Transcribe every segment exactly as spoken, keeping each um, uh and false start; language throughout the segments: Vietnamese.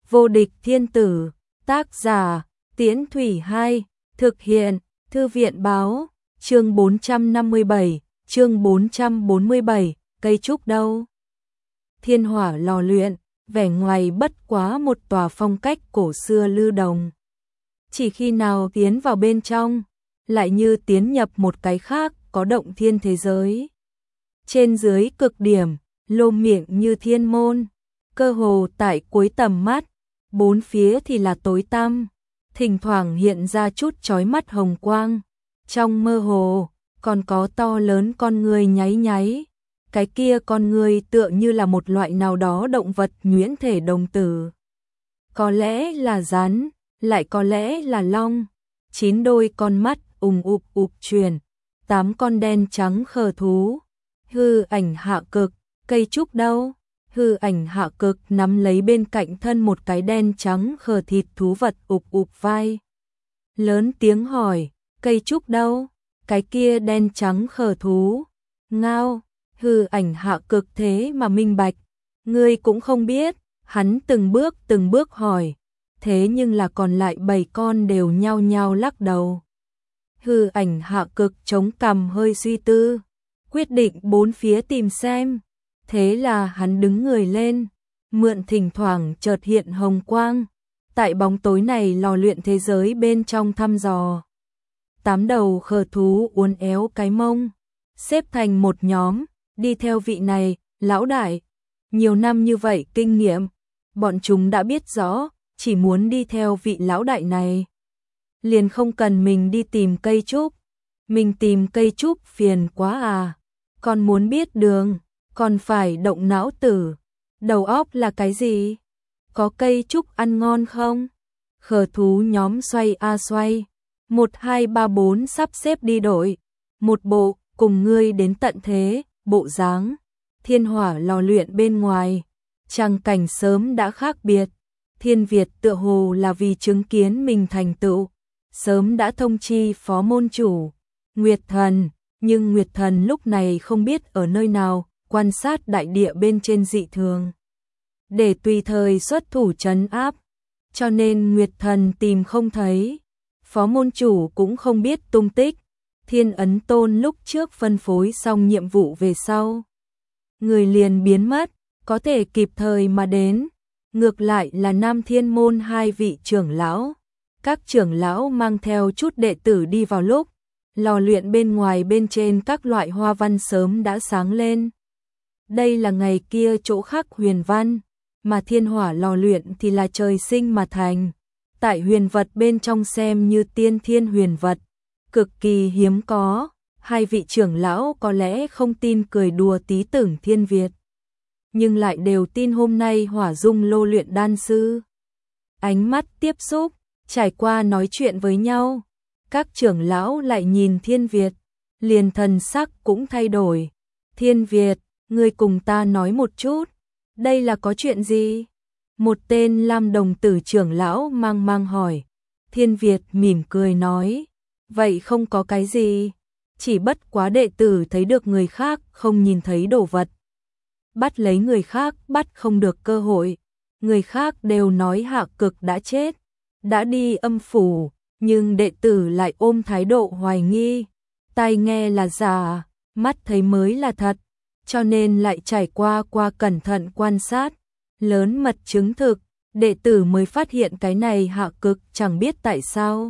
Vô địch thiên tử, tác giả, Tiễn Thủy Hai, thực hiện, Thư viện báo, chương bốn trăm năm mươi bảy, chương bốn trăm bốn mươi bảy, cây trúc đâu? Thiên hỏa lò luyện, vẻ ngoài bất quá một tòa phong cách cổ xưa lưu đồng. Chỉ khi nào tiến vào bên trong, lại như tiến nhập một cái khác có động thiên thế giới. Trên dưới cực điểm, lô miệng như thiên môn, cơ hồ tại cuối tầm mắt, bốn phía thì là tối tăm, thỉnh thoảng hiện ra chút chói mắt hồng quang. Trong mơ hồ, còn có to lớn con người nháy nháy. Cái kia con người tựa như là một loại nào đó động vật nhuyễn thể đồng tử. Có lẽ là rắn, lại có lẽ là long. Chín đôi con mắt ùng ục ục truyền, tám con đen trắng khờ thú. Hư ảnh hạ cực, cây trúc đâu? Hư ảnh hạ cực nắm lấy bên cạnh thân một cái đen trắng khờ thịt thú vật ục ục vai. Lớn tiếng hỏi, cây trúc đâu? Cái kia đen trắng khờ thú. Ngao, hư ảnh hạ cực thế mà minh bạch. Ngươi cũng không biết, hắn từng bước từng bước hỏi. Thế nhưng là còn lại bảy con đều nhao nhao lắc đầu. Hư ảnh hạ cực chống cằm hơi suy tư, quyết định bốn phía tìm xem. Thế là hắn đứng người lên, mượn thỉnh thoảng chợt hiện hồng quang, tại bóng tối này lò luyện thế giới bên trong thăm dò. Tám đầu khờ thú uốn éo cái mông, xếp thành một nhóm, đi theo vị này, lão đại. Nhiều năm như vậy kinh nghiệm, bọn chúng đã biết rõ, chỉ muốn đi theo vị lão đại này. Liền không cần mình đi tìm cây trúc, mình tìm cây trúc phiền quá à, còn muốn biết đường, còn phải động não tử. Đầu óc là cái gì? Có cây trúc ăn ngon không? Khờ thú nhóm xoay a xoay, một hai ba bốn sắp xếp đi đội, một bộ cùng ngươi đến tận thế, bộ dáng. Thiên hỏa lò luyện bên ngoài, tràng cảnh sớm đã khác biệt. Thiên Việt tựa hồ là vì chứng kiến mình thành tựu, sớm đã thông chi phó môn chủ, Nguyệt Thần, nhưng Nguyệt Thần lúc này không biết ở nơi nào, quan sát đại địa bên trên dị thường, để tùy thời xuất thủ trấn áp, cho nên Nguyệt Thần tìm không thấy, phó môn chủ cũng không biết tung tích. Thiên Ấn Tôn lúc trước phân phối xong nhiệm vụ về sau, người liền biến mất, có thể kịp thời mà đến. Ngược lại là Nam Thiên Môn hai vị trưởng lão, các trưởng lão mang theo chút đệ tử đi vào lúc lò luyện bên ngoài bên trên các loại hoa văn sớm đã sáng lên. Đây là ngày kia chỗ khắc huyền văn, mà thiên hỏa lò luyện thì là trời sinh mà thành. Tại huyền vật bên trong xem như tiên thiên huyền vật, cực kỳ hiếm có. Hai vị trưởng lão có lẽ không tin cười đùa tí tưởng Thiên Việt, nhưng lại đều tin hôm nay hỏa dung lô luyện đan sư. Ánh mắt tiếp xúc, trải qua nói chuyện với nhau, các trưởng lão lại nhìn Thiên Việt, liền thần sắc cũng thay đổi. Thiên Việt, ngươi cùng ta nói một chút, đây là có chuyện gì? Một tên lam đồng tử trưởng lão mang mang hỏi. Thiên Việt mỉm cười nói, vậy không có cái gì, chỉ bất quá đệ tử thấy được người khác không nhìn thấy đồ vật. Bắt lấy người khác bắt không được cơ hội, người khác đều nói hạ cực đã chết, đã đi âm phủ, nhưng đệ tử lại ôm thái độ hoài nghi, tai nghe là giả, mắt thấy mới là thật, cho nên lại trải qua qua cẩn thận quan sát, lớn mật chứng thực, đệ tử mới phát hiện cái này hạ cực chẳng biết tại sao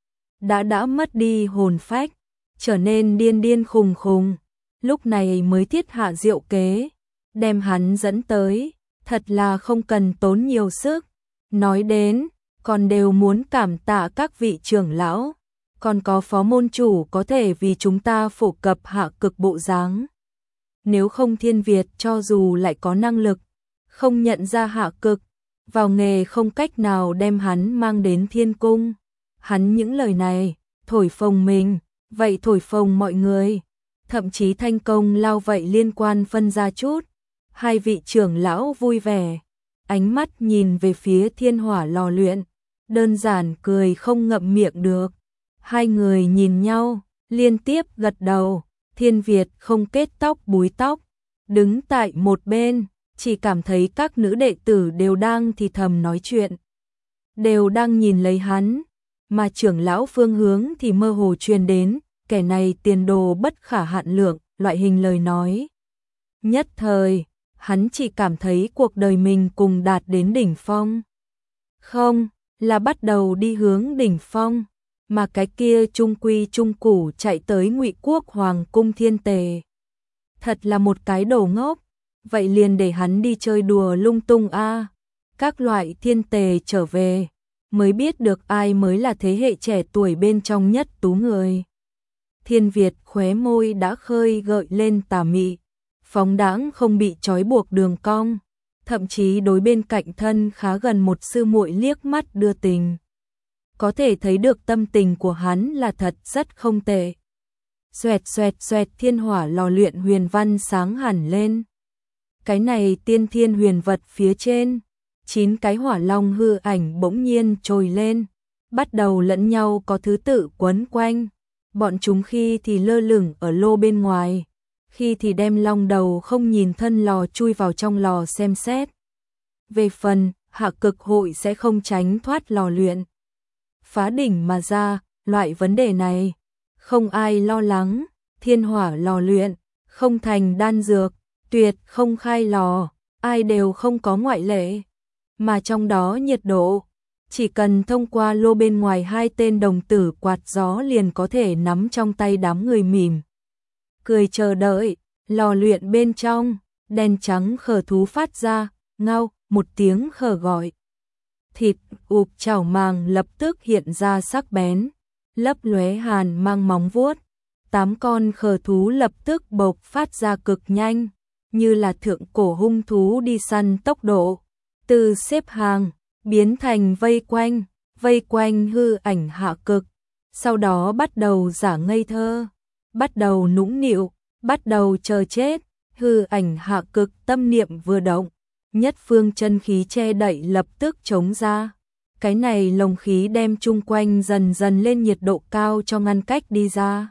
đã đã mất đi hồn phách, trở nên điên điên khùng khùng, lúc này mới thiết hạ diệu kế, đem hắn dẫn tới, thật là không cần tốn nhiều sức. Nói đến, còn đều muốn cảm tạ các vị trưởng lão, còn có phó môn chủ có thể vì chúng ta phổ cập hạ cực bộ dáng. Nếu không Thiên Việt cho dù lại có năng lực, không nhận ra hạ cực, vào nghề không cách nào đem hắn mang đến thiên cung. Hắn những lời này, thổi phồng mình, vậy thổi phồng mọi người, thậm chí thanh công lao vậy liên quan phân ra chút. Hai vị trưởng lão vui vẻ, ánh mắt nhìn về phía thiên hỏa lò luyện, đơn giản cười không ngậm miệng được. Hai người nhìn nhau, liên tiếp gật đầu. Thiên Việt không kết tóc búi tóc, đứng tại một bên, chỉ cảm thấy các nữ đệ tử đều đang thì thầm nói chuyện, đều đang nhìn lấy hắn, mà trưởng lão Phương Hướng thì mơ hồ truyền đến, kẻ này tiền đồ bất khả hạn lượng, loại hình lời nói. Nhất thời, hắn chỉ cảm thấy cuộc đời mình cùng đạt đến đỉnh phong. Không, là bắt đầu đi hướng đỉnh phong, mà cái kia trung quy trung củ chạy tới Ngụy Quốc Hoàng cung Thiên Tề. Thật là một cái đồ ngốc, vậy liền để hắn đi chơi đùa lung tung a. Các loại Thiên Tề trở về, mới biết được ai mới là thế hệ trẻ tuổi bên trong nhất tú người. Thiên Việt khóe môi đã khơi gợi lên tà mị, phóng đãng không bị trói buộc đường cong, thậm chí đối bên cạnh thân khá gần một sư muội liếc mắt đưa tình. Có thể thấy được tâm tình của hắn là thật rất không tệ. Xoẹt xoẹt xoẹt, thiên hỏa lò luyện huyền văn sáng hẳn lên. Cái này tiên thiên huyền vật phía trên, chín cái hỏa long hư ảnh bỗng nhiên trồi lên, bắt đầu lẫn nhau có thứ tự quấn quanh. Bọn chúng khi thì lơ lửng ở lô bên ngoài, khi thì đem long đầu không nhìn thân lò chui vào trong lò xem xét. Về phần, hạ cực hội sẽ không tránh thoát lò luyện phá đỉnh mà ra, loại vấn đề này không ai lo lắng. Thiên hỏa lò luyện không thành đan dược, tuyệt không khai lò, ai đều không có ngoại lệ. Mà trong đó nhiệt độ, chỉ cần thông qua lô bên ngoài hai tên đồng tử quạt gió liền có thể nắm trong tay đám người mỉm cười chờ đợi. Lò luyện bên trong, đen trắng khờ thú phát ra, ngao, một tiếng khờ gọi. Thịt ụp chảo màng lập tức hiện ra sắc bén, lấp lóe hàn mang móng vuốt. Tám con khờ thú lập tức bộc phát ra cực nhanh, như là thượng cổ hung thú đi săn tốc độ, từ xếp hàng biến thành vây quanh, vây quanh hư ảnh hạ cực, sau đó bắt đầu giả ngây thơ, bắt đầu nũng nịu, bắt đầu chờ chết. Hư ảnh hạ cực tâm niệm vừa động, nhất phương chân khí che đậy lập tức chống ra. Cái này lồng khí đem chung quanh dần dần lên nhiệt độ cao cho ngăn cách đi ra.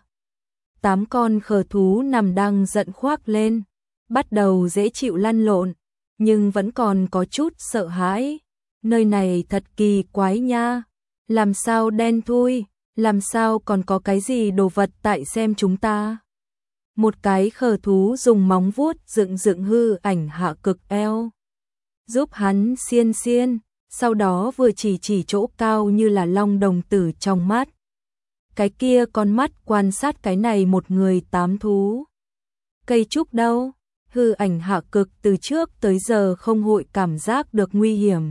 Tám con khờ thú nằm đang giận khoác lên, bắt đầu dễ chịu lăn lộn, nhưng vẫn còn có chút sợ hãi. Nơi này thật kỳ quái nha, làm sao đen thui, làm sao còn có cái gì đồ vật tại xem chúng ta. Một cái khờ thú dùng móng vuốt dựng dựng hư ảnh hạ cực eo, giúp hắn xiên xiên, sau đó vừa chỉ chỉ chỗ cao như là long đồng tử trong mắt. Cái kia con mắt quan sát cái này một người tám thú. Cây trúc đâu? Hư ảnh hạ cực từ trước tới giờ không hội cảm giác được nguy hiểm.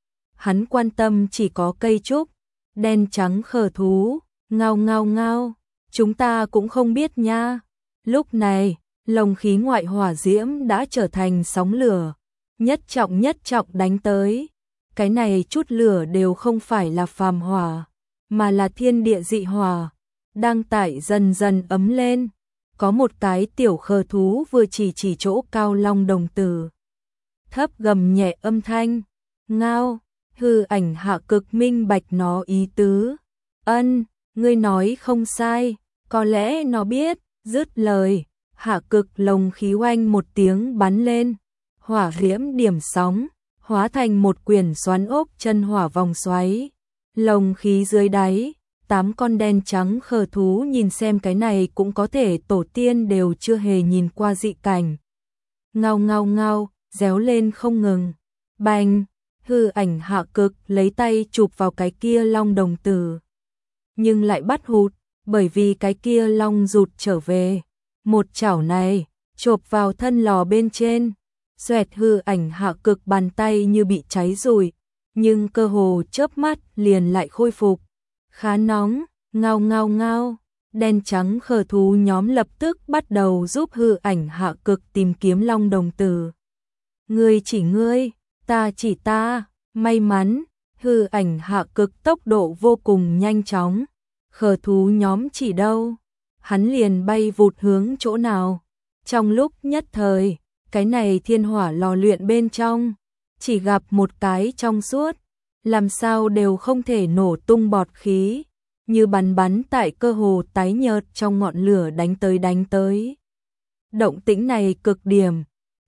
Hắn quan tâm chỉ có cây trúc, đen trắng khờ thú, ngao ngao ngao, chúng ta cũng không biết nha. Lúc này, lồng khí ngoại hỏa diễm đã trở thành sóng lửa, nhất trọng nhất trọng đánh tới. Cái này chút lửa đều không phải là phàm hỏa, mà là thiên địa dị hỏa, đang tải dần dần ấm lên. Có một cái tiểu khờ thú vừa chỉ chỉ chỗ cao long đồng tử, thấp gầm nhẹ âm thanh, ngao. Hư ảnh hạ cực minh bạch nó ý tứ. Ân, ngươi nói không sai, có lẽ nó biết. Dứt lời, hạ cực lồng khí oanh một tiếng bắn lên, hỏa diễm điểm sóng, hóa thành một quyển xoắn ốc chân hỏa vòng xoáy. Lồng khí dưới đáy, tám con đen trắng khờ thú nhìn xem cái này cũng có thể tổ tiên đều chưa hề nhìn qua dị cảnh. Ngao ngao ngao, réo lên không ngừng. Bành, hư ảnh hạ cực lấy tay chụp vào cái kia long đồng tử, nhưng lại bắt hụt. Bởi vì cái kia long rụt trở về, một chảo này chộp vào thân lò bên trên, xoẹt. Hư ảnh hạ cực bàn tay như bị cháy rụi, nhưng cơ hồ chớp mắt liền lại khôi phục. Khá nóng, ngao ngao ngao, đen trắng khờ thú nhóm lập tức bắt đầu giúp hư ảnh hạ cực tìm kiếm long đồng tử. Ngươi chỉ ngươi, ta chỉ ta, may mắn, hư ảnh hạ cực tốc độ vô cùng nhanh chóng. Khờ thú nhóm chỉ đâu, hắn liền bay vụt hướng chỗ nào. Trong lúc nhất thời, cái này thiên hỏa lò luyện bên trong, chỉ gặp một cái trong suốt, làm sao đều không thể nổ tung bọt khí, như bắn bắn tại cơ hồ tái nhợt trong ngọn lửa đánh tới đánh tới. Động tĩnh này cực điểm,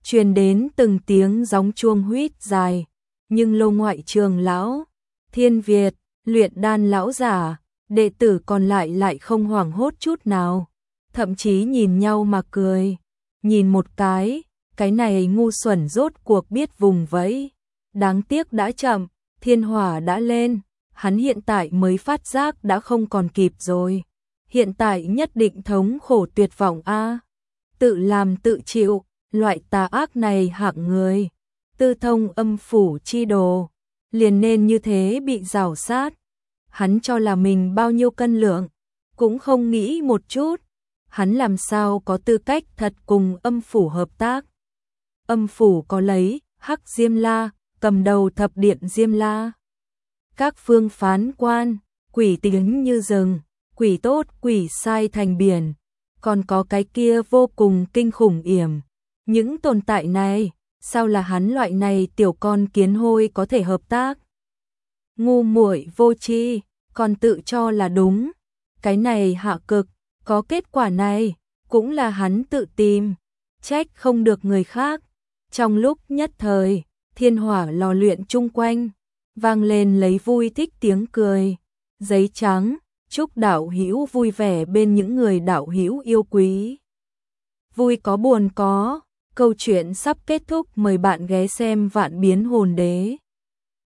truyền đến từng tiếng gióng chuông huýt dài, nhưng Lô ngoại trường lão, Thiên Việt, luyện đan lão giả, đệ tử còn lại lại không hoảng hốt chút nào, thậm chí nhìn nhau mà cười, nhìn một cái, cái này ngu xuẩn rốt cuộc biết vùng vẫy, đáng tiếc đã chậm, thiên hỏa đã lên, hắn hiện tại mới phát giác đã không còn kịp rồi, hiện tại nhất định thống khổ tuyệt vọng a, tự làm tự chịu, loại tà ác này hạng người, tư thông âm phủ chi đồ, liền nên như thế bị rào sát. Hắn cho là mình bao nhiêu cân lượng, cũng không nghĩ một chút, hắn làm sao có tư cách thật cùng âm phủ hợp tác. Âm phủ có lấy Hắc Diêm La, cầm đầu thập điện Diêm La. Các phương phán quan, quỷ tiếng như rừng, quỷ tốt quỷ sai thành biển, còn có cái kia vô cùng kinh khủng yểm. Những tồn tại này, sao là hắn loại này tiểu con kiến hôi có thể hợp tác? Ngu muội vô tri, còn tự cho là đúng. Cái này hạ cực, có kết quả này, cũng là hắn tự tìm, trách không được người khác. Trong lúc nhất thời, thiên hỏa lò luyện chung quanh, vang lên lấy vui thích tiếng cười. Giấy trắng, chúc đạo hữu vui vẻ bên những người đạo hữu yêu quý. Vui có buồn có, câu chuyện sắp kết thúc, mời bạn ghé xem Vạn Biến Hồn Đế.